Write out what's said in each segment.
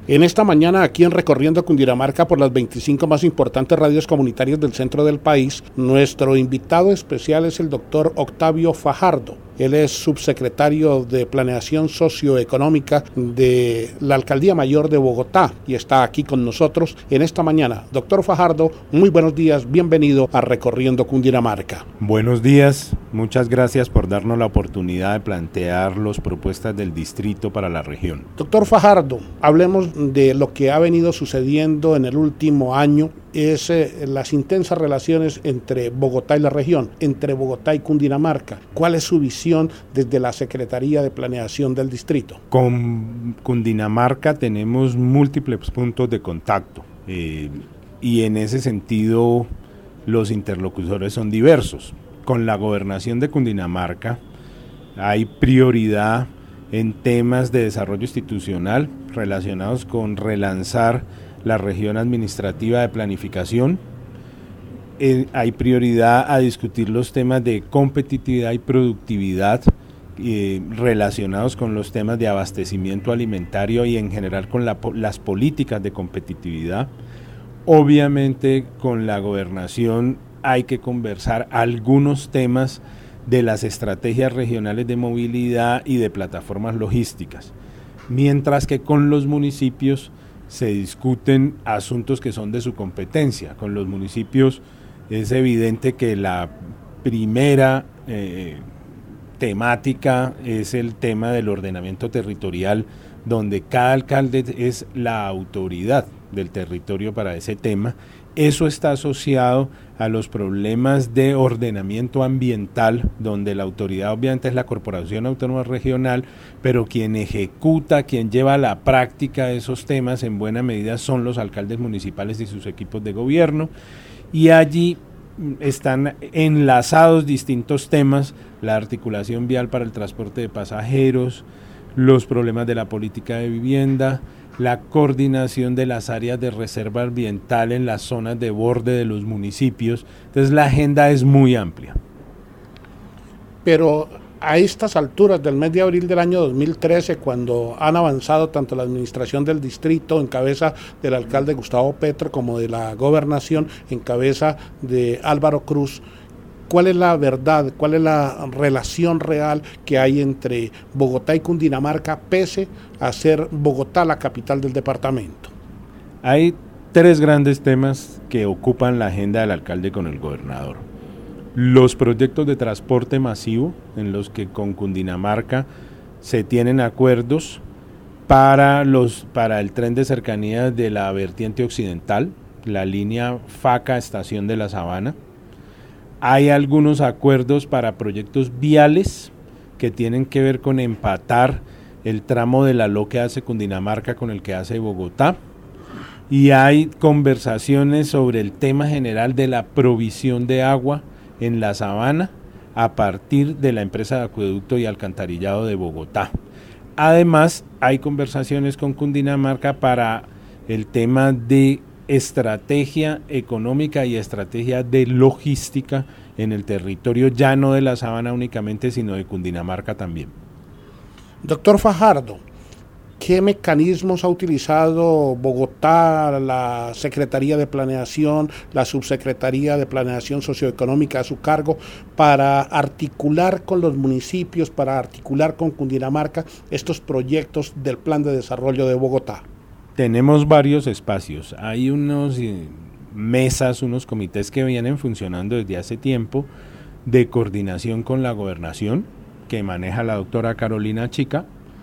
En esta mañana, aquí en Recorriendo Cundinamarca por las 25 más importantes radios comunitarias del centro del país, nuestro invitado especial es el doctor Octavio Fajardo. Él es subsecretario de Planeación Socioeconómica de la Alcaldía Mayor de Bogotá y está aquí con nosotros en esta mañana. Doctor Fajardo, muy buenos días, bienvenido a Recorriendo Cundinamarca. Buenos días, muchas gracias por darnos la oportunidad de plantear las propuestas del distrito para la región. Doctor Fajardo, hablemos de lo que ha venido sucediendo en el último año, es las intensas relaciones entre Bogotá y la región, entre Bogotá y Cundinamarca. ¿Cuál es su visión desde la Secretaría de Planeación del distrito? Con Cundinamarca tenemos múltiples puntos de contacto y en ese sentido los interlocutores son diversos. Con la gobernación de Cundinamarca hay prioridad en temas de desarrollo institucional relacionados con relanzar la región administrativa de planificación. Hay prioridad a discutir los temas de competitividad y productividad relacionados con los temas de abastecimiento alimentario y en general con las políticas de competitividad. Obviamente con la gobernación hay que conversar algunos temas de las estrategias regionales de movilidad y de plataformas logísticas, mientras que con los municipios se discuten asuntos que son de su competencia. Con los municipios es evidente que la primera temática es el tema del ordenamiento territorial, donde cada alcalde es la autoridad del territorio para ese tema. Eso está asociado a los problemas de ordenamiento ambiental, donde la autoridad obviamente es la Corporación Autónoma Regional, pero quien ejecuta, quien lleva a la práctica esos temas en buena medida son los alcaldes municipales y sus equipos de gobierno, y allí están enlazados distintos temas: la articulación vial para el transporte de pasajeros, los problemas de la política de vivienda, la coordinación de las áreas de reserva ambiental en las zonas de borde de los municipios. Entonces la agenda es muy amplia. Pero a estas alturas del mes de abril del año 2013, cuando han avanzado tanto la administración del distrito en cabeza del alcalde Gustavo Petro como de la gobernación en cabeza de Álvaro Cruz, ¿cuál es la verdad, cuál es la relación real que hay entre Bogotá y Cundinamarca, pese a ser Bogotá la capital del departamento? Hay tres grandes temas que ocupan la agenda del alcalde con el gobernador. Los proyectos de transporte masivo, en los que con Cundinamarca se tienen acuerdos para el tren de cercanías de la vertiente occidental, la línea Faca, Estación de la Sabana. Hay algunos acuerdos para proyectos viales que tienen que ver con empatar el tramo de la LO que hace Cundinamarca con el que hace Bogotá, y hay conversaciones sobre el tema general de la provisión de agua en la Sabana a partir de la empresa de acueducto y alcantarillado de Bogotá. Además, hay conversaciones con Cundinamarca para el tema de estrategia económica y estrategia de logística en el territorio, ya no de la Sabana únicamente, sino de Cundinamarca también. Doctor Fajardo, ¿qué mecanismos ha utilizado Bogotá, la Secretaría de Planeación, la Subsecretaría de Planeación Socioeconómica a su cargo, para articular con los municipios, para articular con Cundinamarca estos proyectos del Plan de Desarrollo de Bogotá? Tenemos varios espacios, hay unos mesas, unos comités que vienen funcionando desde hace tiempo de coordinación con la gobernación, que maneja la doctora Carolina Chica.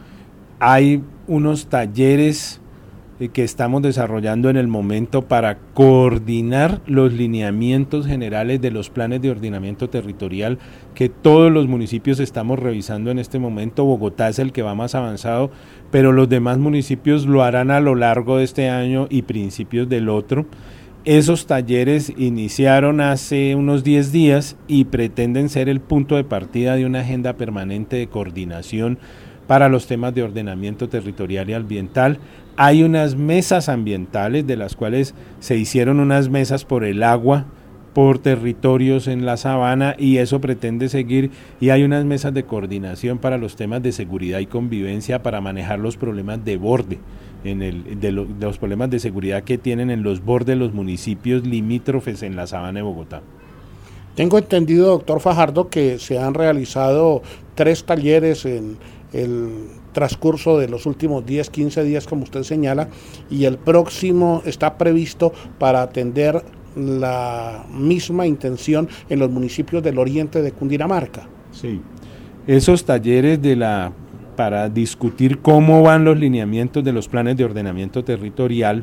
Hay unos talleres que estamos desarrollando en el momento para coordinar los lineamientos generales de los planes de ordenamiento territorial que todos los municipios estamos revisando en este momento. Bogotá es el que va más avanzado, pero los demás municipios lo harán a lo largo de este año y principios del otro. Esos talleres iniciaron hace unos 10 días y pretenden ser el punto de partida de una agenda permanente de coordinación para los temas de ordenamiento territorial y ambiental. Hay unas mesas ambientales, de las cuales se hicieron unas mesas por el agua, por territorios en la Sabana, y eso pretende seguir, y hay unas mesas de coordinación para los temas de seguridad y convivencia para manejar los problemas de borde de los problemas de seguridad que tienen en los bordes de los municipios limítrofes en la sabana de Bogotá. Tengo entendido, doctor Fajardo, que se han realizado 3 talleres en el transcurso de los últimos 10, 15 días, como usted señala, y el próximo está previsto para atender la misma intención en los municipios del oriente de Cundinamarca. Sí, esos talleres para discutir cómo van los lineamientos de los planes de ordenamiento territorial,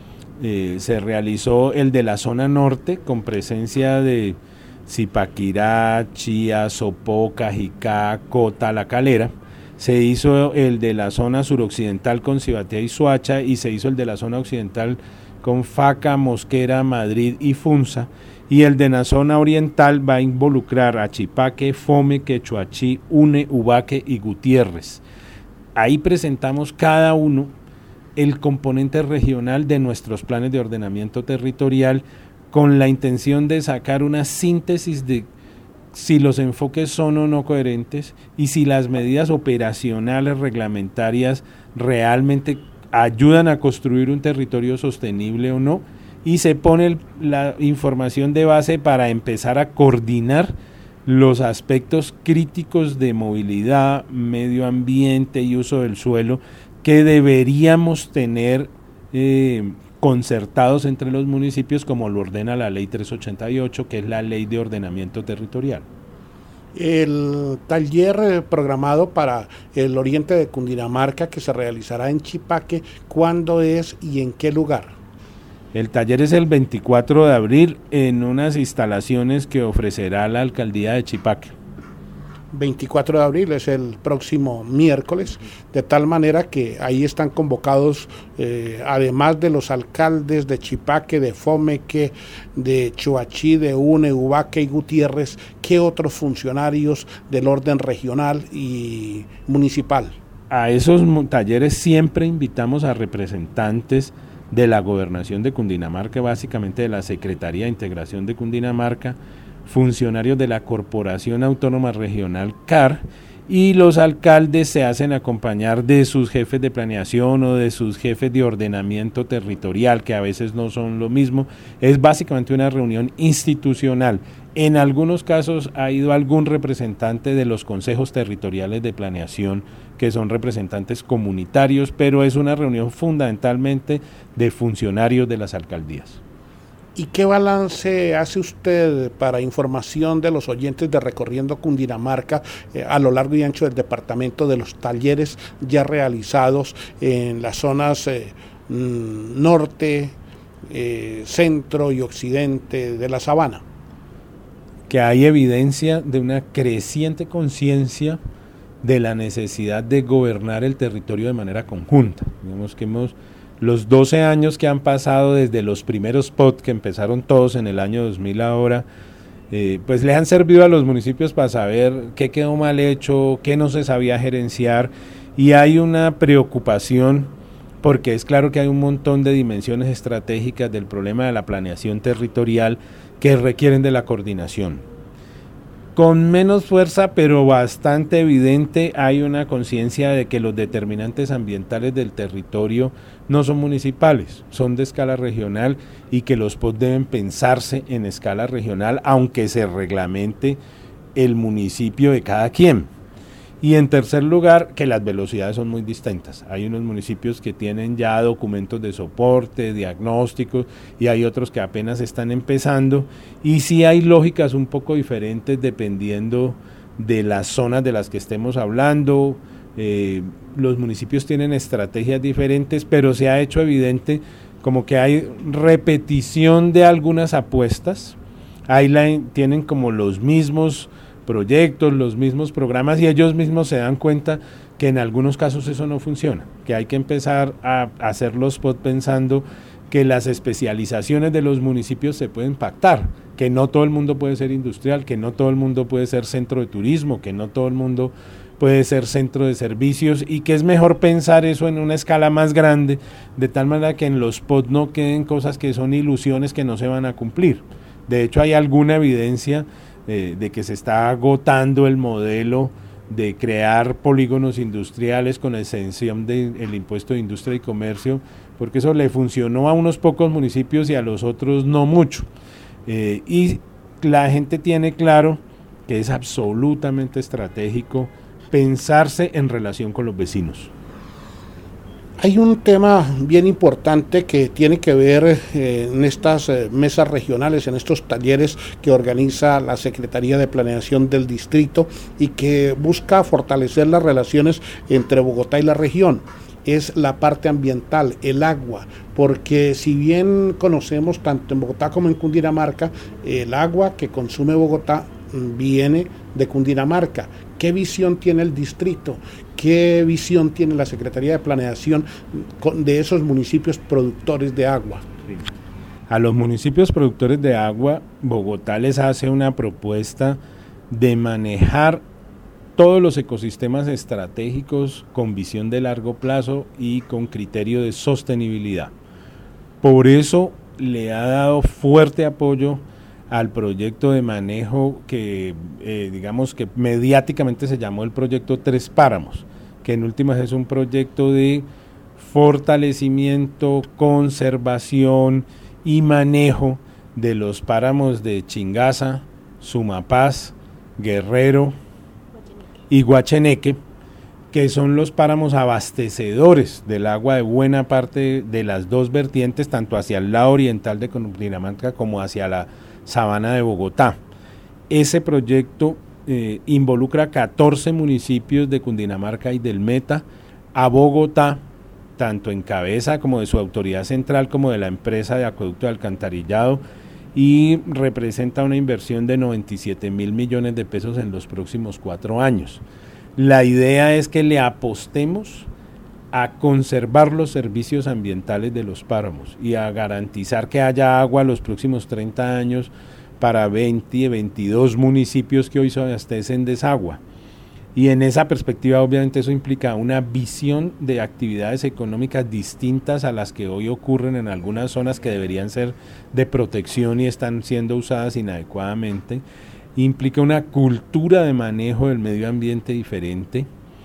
se realizó el de la zona norte con presencia de Zipaquirá, Chía, Sopó, Cajicá, Cota, La Calera. Se hizo el de la zona suroccidental con Cibatia y Soacha, y se hizo el de la zona occidental con Faca, Mosquera, Madrid y Funza, y el de la zona oriental va a involucrar a Chipaque, Fome, Quechuachí, Une, Ubaque y Gutiérrez. Ahí presentamos cada uno el componente regional de nuestros planes de ordenamiento territorial, con la intención de sacar una síntesis de si los enfoques son o no coherentes y si las medidas operacionales reglamentarias realmente ayudan a construir un territorio sostenible o no, y se pone la información de base para empezar a coordinar los aspectos críticos de movilidad, medio ambiente y uso del suelo que deberíamos tener concertados entre los municipios, como lo ordena la Ley 388, que es la Ley de Ordenamiento Territorial. El taller programado para el oriente de Cundinamarca, que se realizará en Chipaque, ¿cuándo es y en qué lugar? El taller es el 24 de abril en unas instalaciones que ofrecerá la Alcaldía de Chipaque. 24 de abril es el próximo miércoles, de tal manera que ahí están convocados, además de los alcaldes de Chipaque, de Fomeque, de Choachí, de Une, Ubaque y Gutiérrez, ¿qué otros funcionarios del orden regional y municipal? A esos talleres siempre invitamos a representantes de la Gobernación de Cundinamarca, básicamente de la Secretaría de Integración de Cundinamarca, funcionarios de la Corporación Autónoma Regional CAR, y los alcaldes se hacen acompañar de sus jefes de planeación o de sus jefes de ordenamiento territorial, que a veces no son lo mismo. Es básicamente una reunión institucional. En algunos casos ha ido algún representante de los consejos territoriales de planeación, que son representantes comunitarios, pero es una reunión fundamentalmente de funcionarios de las alcaldías. ¿Y qué balance hace usted para información de los oyentes de Recorriendo Cundinamarca a lo largo y ancho del departamento, de los talleres ya realizados en las zonas norte, centro y occidente de la sabana? Que hay evidencia de una creciente conciencia de la necesidad de gobernar el territorio de manera conjunta. Digamos que los 12 años que han pasado desde los primeros spots que empezaron todos en el año 2000 ahora, pues le han servido a los municipios para saber qué quedó mal hecho, qué no se sabía gerenciar, y hay una preocupación porque es claro que hay un montón de dimensiones estratégicas del problema de la planeación territorial que requieren de la coordinación. Con menos fuerza, pero bastante evidente, hay una conciencia de que los determinantes ambientales del territorio no son municipales, son de escala regional, y que los POT deben pensarse en escala regional, aunque se reglamente el municipio de cada quien. Y en tercer lugar, que las velocidades son muy distintas. Hay unos municipios que tienen ya documentos de soporte, diagnósticos, y hay otros que apenas están empezando, y sí hay lógicas un poco diferentes dependiendo de las zonas de las que estemos hablando. Los municipios tienen estrategias diferentes, pero se ha hecho evidente como que hay repetición de algunas apuestas. Ahí tienen como los mismos proyectos, los mismos programas, y ellos mismos se dan cuenta que en algunos casos eso no funciona, que hay que empezar a hacer los POT pensando que las especializaciones de los municipios se pueden pactar, que no todo el mundo puede ser industrial, que no todo el mundo puede ser centro de turismo, que no todo el mundo puede ser centro de servicios, y que es mejor pensar eso en una escala más grande, de tal manera que en los POT no queden cosas que son ilusiones que no se van a cumplir. De hecho, hay alguna evidencia de que se está agotando el modelo de crear polígonos industriales con exención del impuesto de industria y comercio, porque eso le funcionó a unos pocos municipios y a los otros no mucho. Y la gente tiene claro que es absolutamente estratégico pensarse en relación con los vecinos. Hay un tema bien importante que tiene que ver en estas mesas regionales, en estos talleres que organiza la Secretaría de Planeación del Distrito y que busca fortalecer las relaciones entre Bogotá y la región. Es la parte ambiental, el agua, porque si bien conocemos tanto en Bogotá como en Cundinamarca, el agua que consume Bogotá viene de Cundinamarca. ¿Qué visión tiene el distrito? ¿Qué visión tiene la Secretaría de Planeación de esos municipios productores de agua? A los municipios productores de agua, Bogotá les hace una propuesta de manejar todos los ecosistemas estratégicos con visión de largo plazo y con criterio de sostenibilidad. Por eso le ha dado fuerte apoyo al proyecto de manejo que digamos que mediáticamente se llamó el proyecto Tres Páramos, que en últimas es un proyecto de fortalecimiento, conservación y manejo de los páramos de Chingaza, Sumapaz, Guerrero y Guacheneque, que son los páramos abastecedores del agua de buena parte de las dos vertientes, tanto hacia el lado oriental de Cundinamarca como hacia la sabana de Bogotá. Ese proyecto involucra 14 municipios de Cundinamarca y del Meta, a Bogotá, tanto en cabeza como de su autoridad central como de la empresa de acueducto de alcantarillado, y representa una inversión de 97.000 millones de pesos en los próximos 4 años. La idea es que le apostemos a conservar los servicios ambientales de los páramos y a garantizar que haya agua los próximos 30 años para 22 municipios que hoy se abastecen de esa agua. Y en esa perspectiva, obviamente, eso implica una visión de actividades económicas distintas a las que hoy ocurren en algunas zonas que deberían ser de protección y están siendo usadas inadecuadamente. Implica una cultura de manejo del medio ambiente diferente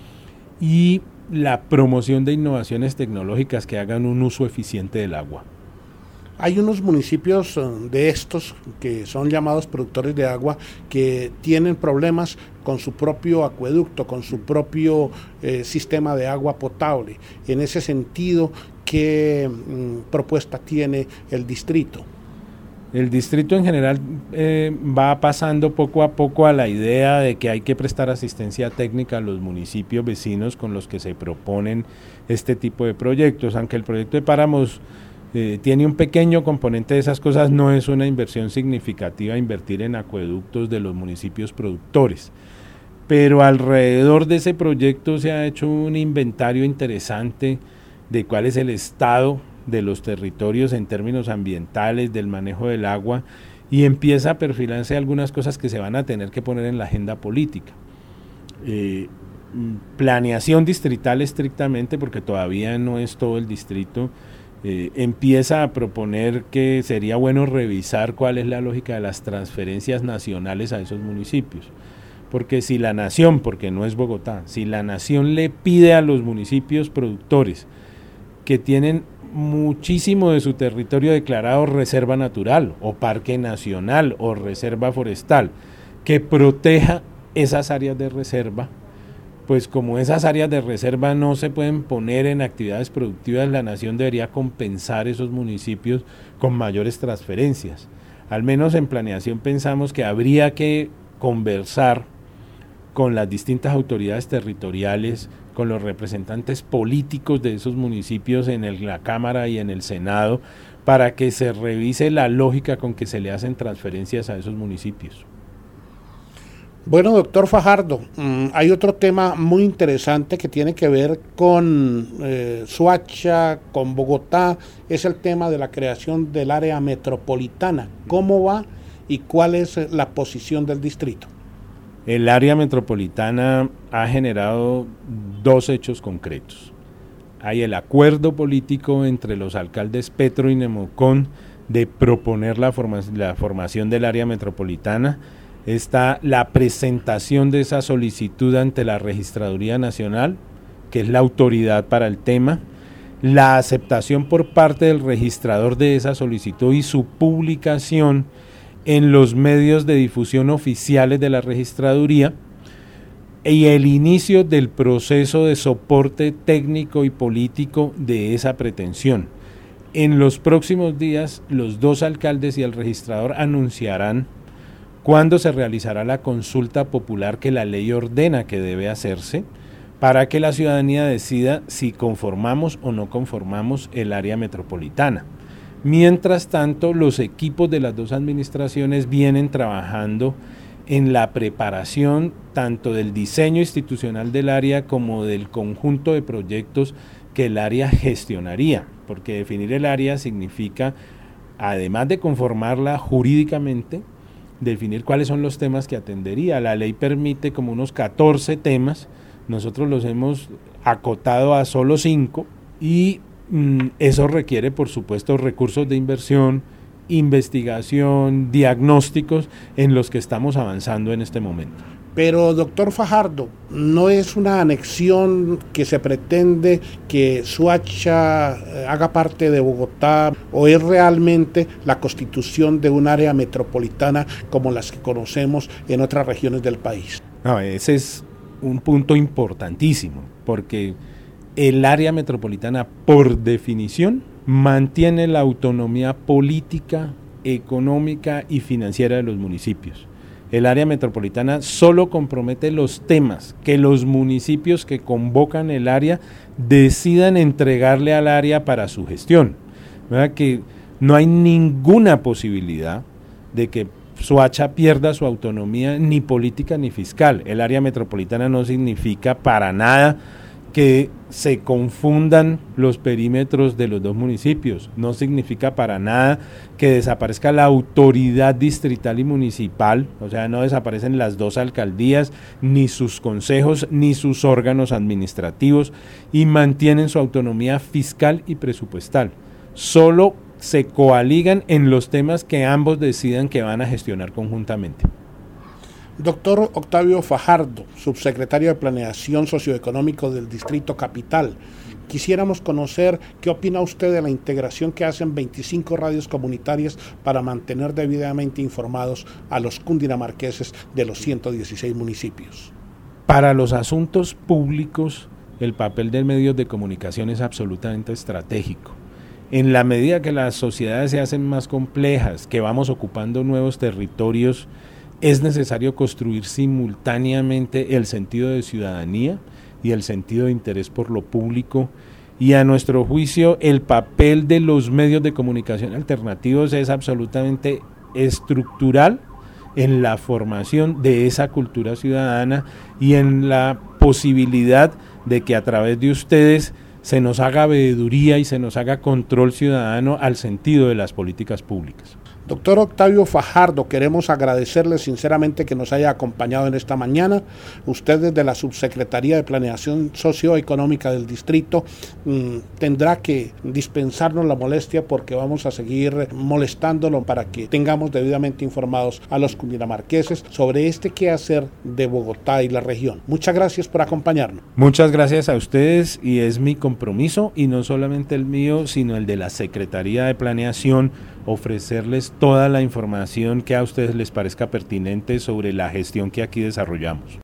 y la promoción de innovaciones tecnológicas que hagan un uso eficiente del agua. Hay unos municipios de estos que son llamados productores de agua que tienen problemas con su propio acueducto, con su propio sistema de agua potable. En ese sentido, ¿qué propuesta tiene el distrito? El distrito en general va pasando poco a poco a la idea de que hay que prestar asistencia técnica a los municipios vecinos con los que se proponen este tipo de proyectos, aunque el proyecto de páramos tiene un pequeño componente de esas cosas, no es una inversión significativa invertir en acueductos de los municipios productores. Pero alrededor de ese proyecto se ha hecho un inventario interesante de cuál es el estado de los territorios en términos ambientales, del manejo del agua, y empieza a perfilarse algunas cosas que se van a tener que poner en la agenda política. Planeación distrital estrictamente, porque todavía no es todo el distrito, empieza a proponer que sería bueno revisar cuál es la lógica de las transferencias nacionales a esos municipios, porque si la nación, porque no es Bogotá, si la nación le pide a los municipios productores que tienen muchísimo de su territorio declarado reserva natural o parque nacional o reserva forestal, que proteja esas áreas de reserva, pues como esas áreas de reserva no se pueden poner en actividades productivas, la nación debería compensar esos municipios con mayores transferencias. Al menos en planeación pensamos que habría que conversar con las distintas autoridades territoriales, con los representantes políticos de esos municipios en la Cámara y en el Senado, para que se revise la lógica con que se le hacen transferencias a esos municipios. Bueno, doctor Fajardo, hay otro tema muy interesante que tiene que ver con Soacha, con Bogotá, es el tema de la creación del área metropolitana. ¿Cómo va y cuál es la posición del distrito? El área metropolitana ha generado 2 hechos concretos. Hay el acuerdo político entre los alcaldes Petro y Nemocón de proponer la formación del área metropolitana. está la presentación de esa solicitud ante la Registraduría Nacional, que es la autoridad para el tema, la aceptación por parte del registrador de esa solicitud y su publicación en los medios de difusión oficiales de la Registraduría, y el inicio del proceso de soporte técnico y político de esa pretensión. En los próximos días, los dos alcaldes y el registrador anunciarán cuándo se realizará la consulta popular que la ley ordena que debe hacerse para que la ciudadanía decida si conformamos o no conformamos el área metropolitana. Mientras tanto, los equipos de las dos administraciones vienen trabajando en la preparación tanto del diseño institucional del área como del conjunto de proyectos que el área gestionaría, porque definir el área significa, además de conformarla jurídicamente, definir cuáles son los temas que atendería. La ley permite como unos 14 temas, nosotros los hemos acotado a solo 5 y eso requiere, por supuesto, recursos de inversión, investigación, diagnósticos en los que estamos avanzando en este momento. Pero, doctor Fajardo, ¿no es una anexión que se pretende que Soacha haga parte de Bogotá o es realmente la constitución de un área metropolitana como las que conocemos en otras regiones del país? No, ese es un punto importantísimo, porque el área metropolitana, por definición, mantiene la autonomía política, económica y financiera de los municipios. El área metropolitana solo compromete los temas que los municipios que convocan el área decidan entregarle al área para su gestión. ¿Verdad? Que no hay ninguna posibilidad de que Soacha pierda su autonomía ni política ni fiscal. El área metropolitana no significa para nada que se confundan los perímetros de los dos municipios, no significa para nada que desaparezca la autoridad distrital y municipal, o sea, no desaparecen las dos alcaldías, ni sus consejos, ni sus órganos administrativos, y mantienen su autonomía fiscal y presupuestal. Solo se coaligan en los temas que ambos decidan que van a gestionar conjuntamente. Doctor Octavio Fajardo, subsecretario de Planeación Socioeconómico del Distrito Capital, quisiéramos conocer qué opina usted de la integración que hacen 25 radios comunitarias para mantener debidamente informados a los cundinamarqueses de los 116 municipios. Para los asuntos públicos, el papel de medios de comunicación es absolutamente estratégico. En la medida que las sociedades se hacen más complejas, que vamos ocupando nuevos territorios, es necesario construir simultáneamente el sentido de ciudadanía y el sentido de interés por lo público, y a nuestro juicio el papel de los medios de comunicación alternativos es absolutamente estructural en la formación de esa cultura ciudadana y en la posibilidad de que a través de ustedes se nos haga veeduría y se nos haga control ciudadano al sentido de las políticas públicas. Doctor Octavio Fajardo, queremos agradecerle sinceramente que nos haya acompañado en esta mañana. Usted desde la Subsecretaría de Planeación Socioeconómica del Distrito tendrá que dispensarnos la molestia porque vamos a seguir molestándolo para que tengamos debidamente informados a los cundinamarqueses sobre este quehacer de Bogotá y la región. Muchas gracias por acompañarnos. Muchas gracias a ustedes, y es mi compromiso, y no solamente el mío, sino el de la Secretaría de Planeación, ofrecerles toda la información que a ustedes les parezca pertinente sobre la gestión que aquí desarrollamos.